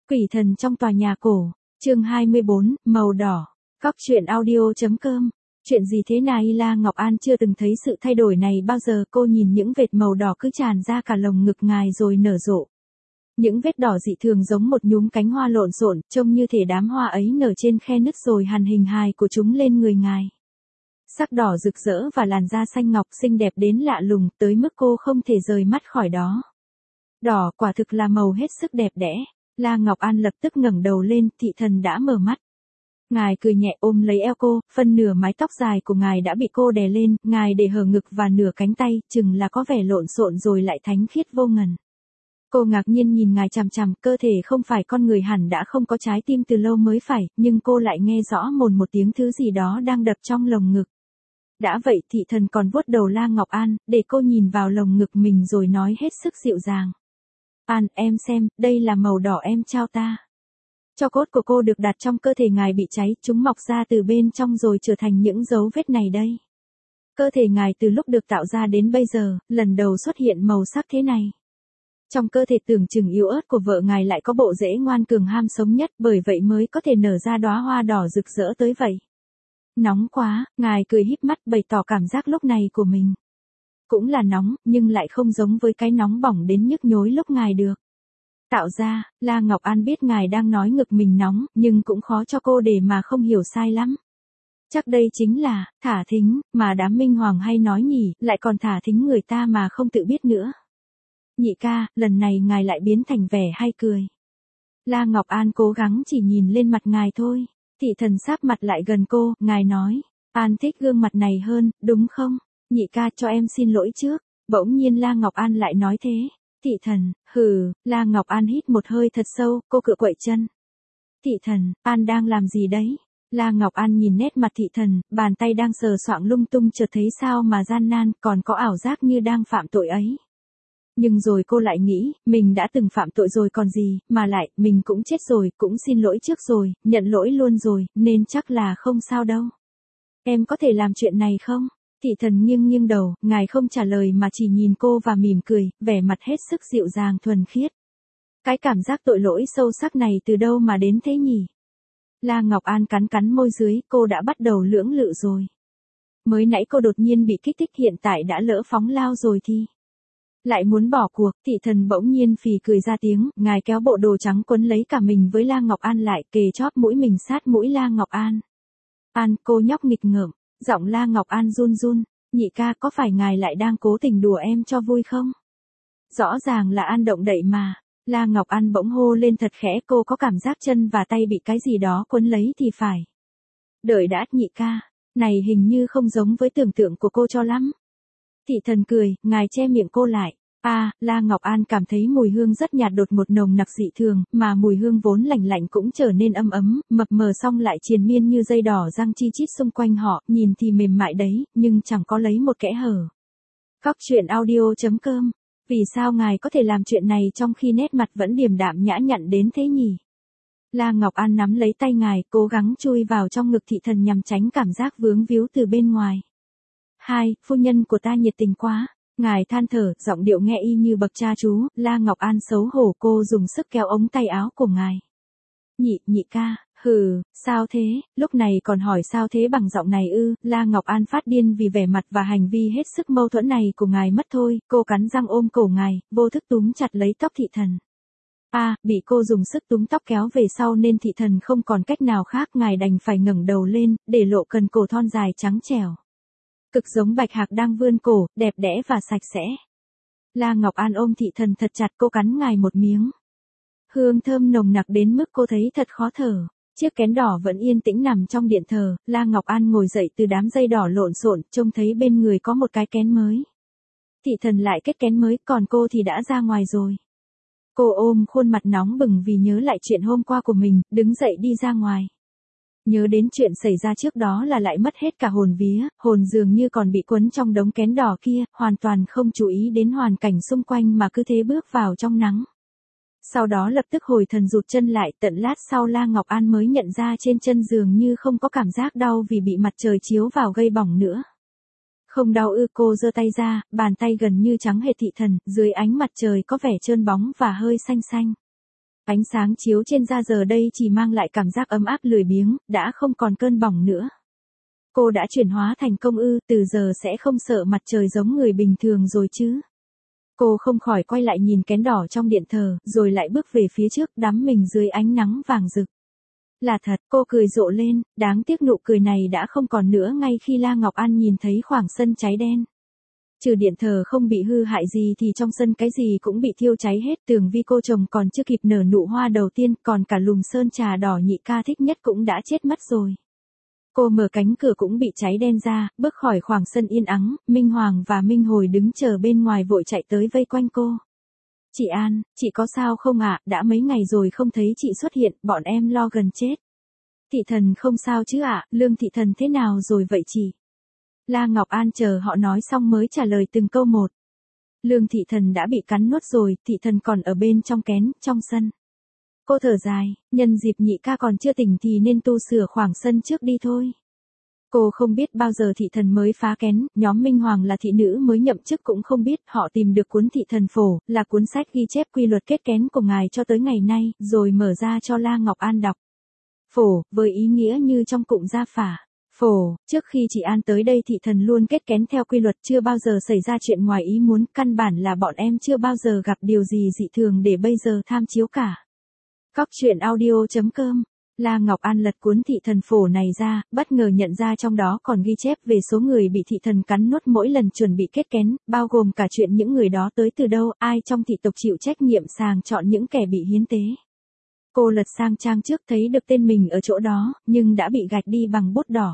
Quỷ thần trong tòa nhà cổ, chương 24, màu đỏ. Góc truyện audio.com. Chuyện gì thế này? La Ngọc An chưa từng thấy sự thay đổi này bao giờ. Cô nhìn những vệt màu đỏ cứ tràn ra cả lồng ngực ngài rồi nở rộ. Những vết đỏ dị thường giống một nhúm cánh hoa lộn xộn, trông như thể đám hoa ấy nở trên khe nứt rồi hằn hình hài của chúng lên người ngài. Sắc đỏ rực rỡ và làn da xanh ngọc xinh đẹp đến lạ lùng, tới mức cô không thể rời mắt khỏi đó. Đỏ quả thực là màu hết sức đẹp đẽ. La Ngọc An lập tức ngẩng đầu lên, thị thần đã mở mắt. Ngài cười nhẹ ôm lấy eo cô, phân nửa mái tóc dài của ngài đã bị cô đè lên, ngài để hở ngực và nửa cánh tay, chừng là có vẻ lộn xộn rồi lại thánh khiết vô ngần. Cô ngạc nhiên nhìn ngài chằm chằm, cơ thể không phải con người hẳn đã không có trái tim từ lâu mới phải, nhưng cô lại nghe rõ một tiếng thứ gì đó đang đập trong lồng ngực. Đã vậy thị thần còn vuốt đầu La Ngọc An, để cô nhìn vào lồng ngực mình rồi nói hết sức dịu dàng. An, em xem, đây là màu đỏ em trao ta. Tro cốt của cô được đặt trong cơ thể ngài bị cháy, chúng mọc ra từ bên trong rồi trở thành những dấu vết này đây. Cơ thể ngài từ lúc được tạo ra đến bây giờ, lần đầu xuất hiện màu sắc thế này. Trong cơ thể tưởng chừng yếu ớt của vợ ngài lại có bộ rễ ngoan cường ham sống nhất, bởi vậy mới có thể nở ra đóa hoa đỏ rực rỡ tới vậy. Nóng quá, ngài cười híp mắt bày tỏ cảm giác lúc này của mình. Cũng là nóng, nhưng lại không giống với cái nóng bỏng đến nhức nhối lúc ngài được tạo ra. La Ngọc An biết ngài đang nói ngực mình nóng, nhưng cũng khó cho cô để mà không hiểu sai lắm. Chắc đây chính là thả thính, mà đám minh hoàng hay nói nhỉ, lại còn thả thính người ta mà không tự biết nữa. Nhị ca, lần này ngài lại biến thành vẻ hay cười. La Ngọc An cố gắng chỉ nhìn lên mặt ngài thôi. Thị thần sáp mặt lại gần cô, ngài nói, An thích gương mặt này hơn, đúng không? Nhị ca cho em xin lỗi trước. Bỗng nhiên La Ngọc An lại nói thế. Thị thần, hừ, La Ngọc An hít một hơi thật sâu, cô cựa quậy chân. Thị thần, An đang làm gì đấy? La Ngọc An nhìn nét mặt thị thần, bàn tay đang sờ soạng lung tung chợt thấy sao mà gian nan, còn có ảo giác như đang phạm tội ấy. Nhưng rồi cô lại nghĩ, mình đã từng phạm tội rồi còn gì, mà lại, mình cũng chết rồi, cũng xin lỗi trước rồi, nhận lỗi luôn rồi, nên chắc là không sao đâu. Em có thể làm chuyện này không? Thị thần nghiêng nghiêng đầu, ngài không trả lời mà chỉ nhìn cô và mỉm cười, vẻ mặt hết sức dịu dàng thuần khiết. Cái cảm giác tội lỗi sâu sắc này từ đâu mà đến thế nhỉ? La Ngọc An cắn cắn môi dưới, cô đã bắt đầu lưỡng lự rồi. Mới nãy cô đột nhiên bị kích thích, hiện tại đã lỡ phóng lao rồi thì lại muốn bỏ cuộc. Thị thần bỗng nhiên phì cười ra tiếng, ngài kéo bộ đồ trắng quấn lấy cả mình với La Ngọc An lại, kề chóp mũi mình sát mũi La Ngọc An. An, cô nhóc nghịch ngợm. Giọng La Ngọc An run run, nhị ca có phải ngài lại đang cố tình đùa em cho vui không? Rõ ràng là An động đậy mà. La Ngọc An bỗng hô lên thật khẽ, cô có cảm giác chân và tay bị cái gì đó quấn lấy thì phải. Đợi đã nhị ca, này hình như không giống với tưởng tượng của cô cho lắm. Thị thần cười, ngài che miệng cô lại. La Ngọc An cảm thấy mùi hương rất nhạt đột một nồng nặc dị thường, mà mùi hương vốn lạnh lạnh cũng trở nên ấm ấm, mập mờ xong lại triền miên như dây đỏ răng chi chít xung quanh họ, nhìn thì mềm mại đấy, nhưng chẳng có lấy một kẽ hở. Góc truyện audio.com. Vì sao ngài có thể làm chuyện này trong khi nét mặt vẫn điềm đạm nhã nhặn đến thế nhỉ? La Ngọc An nắm lấy tay ngài, cố gắng chui vào trong ngực thị thần nhằm tránh cảm giác vướng víu từ bên ngoài. Phu nhân của ta nhiệt tình quá. Ngài than thở, giọng điệu nghe y như bậc cha chú. La Ngọc An xấu hổ, cô dùng sức kéo ống tay áo của ngài. Nhị ca, hừ, sao thế? Lúc này còn hỏi sao thế bằng giọng này ư? La Ngọc An phát điên vì vẻ mặt và hành vi hết sức mâu thuẫn này của ngài mất thôi. Cô cắn răng ôm cổ ngài, vô thức túm chặt lấy tóc thị thần. Bị cô dùng sức túm tóc kéo về sau nên thị thần không còn cách nào khác, ngài đành phải ngẩng đầu lên, để lộ cần cổ thon dài trắng trẻo. Cực giống bạch hạc đang vươn cổ, đẹp đẽ và sạch sẽ. La Ngọc An ôm thị thần thật chặt, cô cắn ngài một miếng. Hương thơm nồng nặc đến mức cô thấy thật khó thở. Chiếc kén đỏ vẫn yên tĩnh nằm trong điện thờ, La Ngọc An ngồi dậy từ đám dây đỏ lộn xộn, trông thấy bên người có một cái kén mới. Thị thần lại kết kén mới, còn cô thì đã ra ngoài rồi. Cô ôm khuôn mặt nóng bừng vì nhớ lại chuyện hôm qua của mình, đứng dậy đi ra ngoài. Nhớ đến chuyện xảy ra trước đó là lại mất hết cả hồn vía, hồn dường như còn bị quấn trong đống kén đỏ kia, hoàn toàn không chú ý đến hoàn cảnh xung quanh mà cứ thế bước vào trong nắng. Sau đó lập tức hồi thần rụt chân lại, tận lát sau La Ngọc An mới nhận ra trên chân dường như không có cảm giác đau vì bị mặt trời chiếu vào gây bỏng nữa. Không đau ư? Cô giơ tay ra, bàn tay gần như trắng hệt thị thần, dưới ánh mặt trời có vẻ trơn bóng và hơi xanh xanh. Ánh sáng chiếu trên da giờ đây chỉ mang lại cảm giác ấm áp lười biếng, đã không còn cơn bỏng nữa. Cô đã chuyển hóa thành công ư, từ giờ sẽ không sợ mặt trời giống người bình thường rồi chứ. Cô không khỏi quay lại nhìn kén đỏ trong điện thờ, rồi lại bước về phía trước đắm mình dưới ánh nắng vàng rực. Là thật, cô cười rộ lên, đáng tiếc nụ cười này đã không còn nữa ngay khi La Ngọc An nhìn thấy khoảng sân cháy đen. Trừ điện thờ không bị hư hại gì thì trong sân cái gì cũng bị thiêu cháy hết, tường vi cô trồng còn chưa kịp nở nụ hoa đầu tiên, còn cả lùm sơn trà đỏ nhị ca thích nhất cũng đã chết mất rồi. Cô mở cánh cửa cũng bị cháy đen ra, bước khỏi khoảng sân yên ắng, Minh Hoàng và Minh Hồi đứng chờ bên ngoài vội chạy tới vây quanh cô. Chị An, chị có sao không ạ, đã mấy ngày rồi không thấy chị xuất hiện, bọn em lo gần chết. Thị thần không sao chứ ạ, Lương thị thần thế nào rồi vậy chị? La Ngọc An chờ họ nói xong mới trả lời từng câu một. Lương thị thần đã bị cắn nuốt rồi, thị thần còn ở bên trong kén, trong sân. Cô thở dài, nhân dịp nhị ca còn chưa tỉnh thì nên tu sửa khoảng sân trước đi thôi. Cô không biết bao giờ thị thần mới phá kén, nhóm Minh Hoàng là thị nữ mới nhậm chức cũng không biết, họ tìm được cuốn thị thần phổ, là cuốn sách ghi chép quy luật kết kén của ngài cho tới ngày nay, rồi mở ra cho La Ngọc An đọc. Phổ, với ý nghĩa như trong cụm gia phả. Phổ, trước khi chị An tới đây thị thần luôn kết kén theo quy luật, chưa bao giờ xảy ra chuyện ngoài ý muốn, căn bản là bọn em chưa bao giờ gặp điều gì dị thường để bây giờ tham chiếu cả. Cóc truyện audio.com. La Ngọc An lật cuốn thị thần phổ này ra, bất ngờ nhận ra trong đó còn ghi chép về số người bị thị thần cắn nuốt mỗi lần chuẩn bị kết kén, bao gồm cả chuyện những người đó tới từ đâu, ai trong thị tộc chịu trách nhiệm sàng chọn những kẻ bị hiến tế. Cô lật sang trang trước thấy được tên mình ở chỗ đó, nhưng đã bị gạch đi bằng bút đỏ.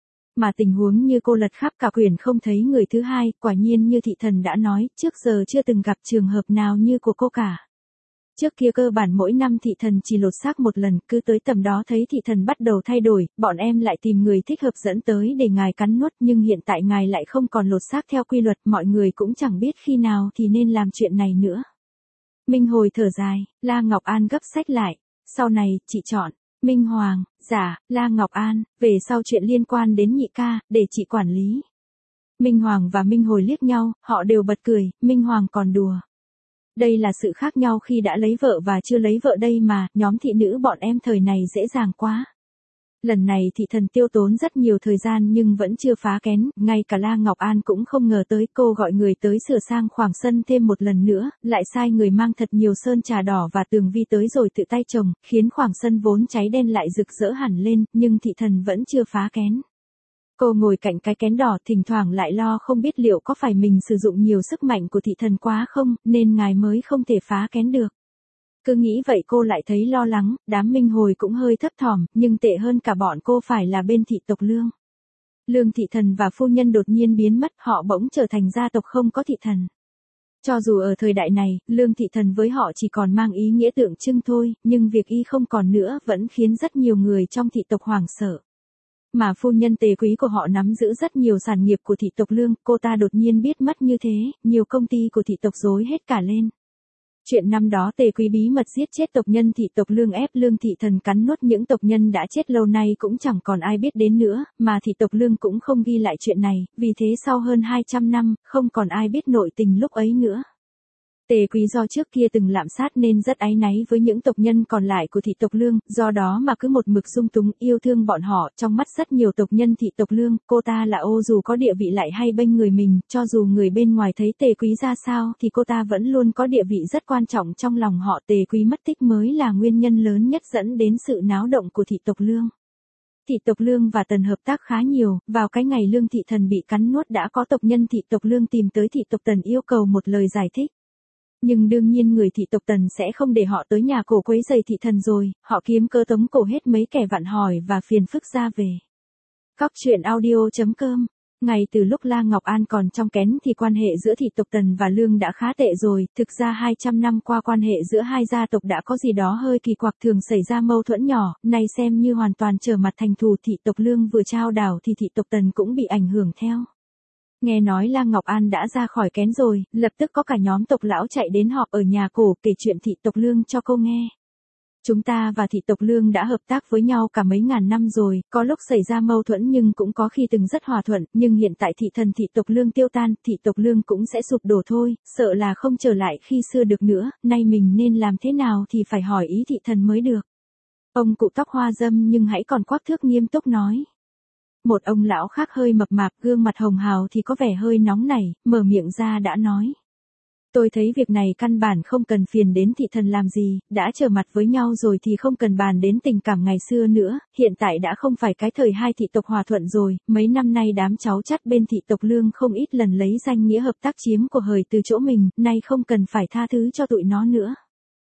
Mà tình huống như cô lật khắp cả quyển không thấy người thứ hai, quả nhiên như thị thần đã nói, trước giờ chưa từng gặp trường hợp nào như của cô cả. Trước kia cơ bản mỗi năm thị thần chỉ lột xác một lần, cứ tới tầm đó thấy thị thần bắt đầu thay đổi, bọn em lại tìm người thích hợp dẫn tới để ngài cắn nuốt, nhưng hiện tại ngài lại không còn lột xác theo quy luật, mọi người cũng chẳng biết khi nào thì nên làm chuyện này nữa. Minh Hồi thở dài, La Ngọc An gấp sách lại, sau này, chị chọn. Minh Hoàng, dạ, La Ngọc An, về sau chuyện liên quan đến nhị ca, để chị quản lý. Minh Hoàng và Minh Hồi liếc nhau, họ đều bật cười, Minh Hoàng còn đùa. Đây là sự khác nhau khi đã lấy vợ và chưa lấy vợ đây mà, nhóm thị nữ bọn em thời này dễ dàng quá. Lần này thị thần tiêu tốn rất nhiều thời gian nhưng vẫn chưa phá kén, ngay cả La Ngọc An cũng không ngờ tới, cô gọi người tới sửa sang khoảng sân thêm một lần nữa, lại sai người mang thật nhiều sơn trà đỏ và tường vi tới rồi tự tay trồng, khiến khoảng sân vốn cháy đen lại rực rỡ hẳn lên, nhưng thị thần vẫn chưa phá kén. Cô ngồi cạnh cái kén đỏ thỉnh thoảng lại lo không biết liệu có phải mình sử dụng nhiều sức mạnh của thị thần quá không, nên ngài mới không thể phá kén được. Cứ nghĩ vậy cô lại thấy lo lắng, đám Minh Hồi cũng hơi thấp thỏm, nhưng tệ hơn cả bọn cô phải là bên thị tộc Lương. Lương thị thần và phu nhân đột nhiên biến mất, họ bỗng trở thành gia tộc không có thị thần. Cho dù ở thời đại này, Lương thị thần với họ chỉ còn mang ý nghĩa tượng trưng thôi, nhưng việc y không còn nữa vẫn khiến rất nhiều người trong thị tộc hoảng sợ. Mà phu nhân Tề Quý của họ nắm giữ rất nhiều sản nghiệp của thị tộc Lương, cô ta đột nhiên biết mất như thế, nhiều công ty của thị tộc rối hết cả lên. Chuyện năm đó Tề Quý bí mật giết chết tộc nhân thị tộc Lương, ép Lương thị thần cắn nuốt những tộc nhân đã chết lâu nay cũng chẳng còn ai biết đến nữa, mà thị tộc Lương cũng không ghi lại chuyện này, vì thế sau hơn 200 năm, không còn ai biết nội tình lúc ấy nữa. Tề Quý do trước kia từng lạm sát nên rất áy náy với những tộc nhân còn lại của thị tộc Lương, do đó mà cứ một mực dung túng yêu thương bọn họ, trong mắt rất nhiều tộc nhân thị tộc Lương, cô ta là ô dù có địa vị lại hay bênh người mình, cho dù người bên ngoài thấy Tề Quý ra sao thì cô ta vẫn luôn có địa vị rất quan trọng trong lòng họ. Tề Quý mất tích mới là nguyên nhân lớn nhất dẫn đến sự náo động của thị tộc Lương. Thị tộc Lương và Tần hợp tác khá nhiều, vào cái ngày Lương thị thần bị cắn nuốt đã có tộc nhân thị tộc Lương tìm tới thị tộc Tần yêu cầu một lời giải thích. Nhưng đương nhiên người thị tộc Tần sẽ không để họ tới nhà cổ quấy rầy thị thần rồi, họ kiếm cớ tống cổ hết mấy kẻ vặn hỏi và phiền phức ra về. Cóc truyện audio.com. Ngay từ lúc La Ngọc An còn trong kén thì quan hệ giữa thị tộc Tần và Lương đã khá tệ rồi, thực ra 200 năm qua quan hệ giữa hai gia tộc đã có gì đó hơi kỳ quặc, thường xảy ra mâu thuẫn nhỏ, nay xem như hoàn toàn trở mặt thành thù. Thị tộc Lương vừa trao đảo thì thị tộc Tần cũng bị ảnh hưởng theo. Nghe nói La Ngọc An đã ra khỏi kén rồi, lập tức có cả nhóm tộc lão chạy đến họp ở nhà cổ kể chuyện thị tộc Lương cho cô nghe. Chúng ta và thị tộc Lương đã hợp tác với nhau cả mấy ngàn năm rồi, có lúc xảy ra mâu thuẫn nhưng cũng có khi từng rất hòa thuận, nhưng hiện tại thị thần thị tộc Lương tiêu tan, thị tộc Lương cũng sẽ sụp đổ thôi, sợ là không trở lại khi xưa được nữa, nay mình nên làm thế nào thì phải hỏi ý thị thần mới được. Ông cụ tóc hoa râm nhưng hãy còn quắc thước nghiêm túc nói. Một ông lão khác hơi mập mạp, gương mặt hồng hào thì có vẻ hơi nóng nảy, mở miệng ra đã nói. Tôi thấy việc này căn bản không cần phiền đến thị thần làm gì, đã trở mặt với nhau rồi thì không cần bàn đến tình cảm ngày xưa nữa, hiện tại đã không phải cái thời hai thị tộc hòa thuận rồi, mấy năm nay đám cháu chắt bên thị tộc Lương không ít lần lấy danh nghĩa hợp tác chiếm của hời từ chỗ mình, nay không cần phải tha thứ cho tụi nó nữa.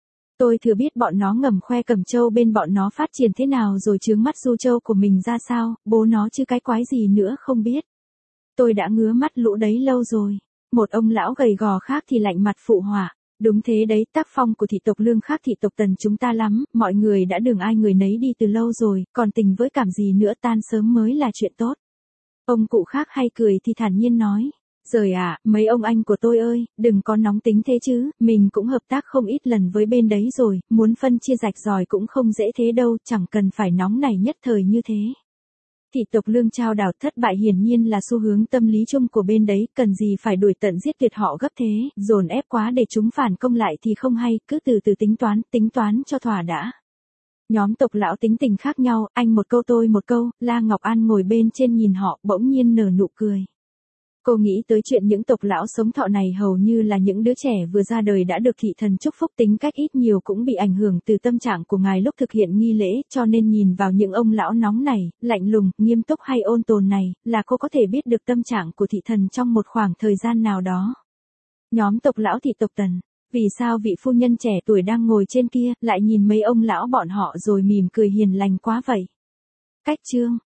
Tôi thừa biết bọn nó ngầm khoe Cẩm Châu bên bọn nó phát triển thế nào rồi chướng mắt Du Châu của mình ra sao, bố nó chứ cái quái gì nữa không biết. Tôi đã ngứa mắt lũ đấy lâu rồi. Một ông lão gầy gò khác thì lạnh mặt phụ họa. Đúng thế đấy, tác phong của thị tộc Lương khác thị tộc Tần chúng ta lắm, mọi người đã đường ai người nấy đi từ lâu rồi, còn tình với cảm gì nữa, tan sớm mới là chuyện tốt. Ông cụ khác hay cười thì thản nhiên nói. Giời ạ, mấy ông anh của tôi ơi, đừng có nóng tính thế chứ, mình cũng hợp tác không ít lần với bên đấy rồi, muốn phân chia rạch ròi cũng không dễ thế đâu, chẳng cần phải nóng này nhất thời như thế. Thị tộc Lương trao đảo thất bại hiển nhiên là xu hướng tâm lý chung của bên đấy, cần gì phải đuổi tận giết tuyệt họ gấp thế, dồn ép quá để chúng phản công lại thì không hay, cứ từ từ tính toán cho thỏa đã. Nhóm tộc lão tính tình khác nhau, anh một câu tôi một câu, La Ngọc An ngồi bên trên nhìn họ, bỗng nhiên nở nụ cười. Cô nghĩ tới chuyện những tộc lão sống thọ này hầu như là những đứa trẻ vừa ra đời đã được thị thần chúc phúc, tính cách ít nhiều cũng bị ảnh hưởng từ tâm trạng của ngài lúc thực hiện nghi lễ, cho nên nhìn vào những ông lão nóng này, lạnh lùng, nghiêm túc hay ôn tồn này, là cô có thể biết được tâm trạng của thị thần trong một khoảng thời gian nào đó. Nhóm tộc lão thị tộc Tần, vì sao vị phu nhân trẻ tuổi đang ngồi trên kia lại nhìn mấy ông lão bọn họ rồi mỉm cười hiền lành quá vậy? Cách chương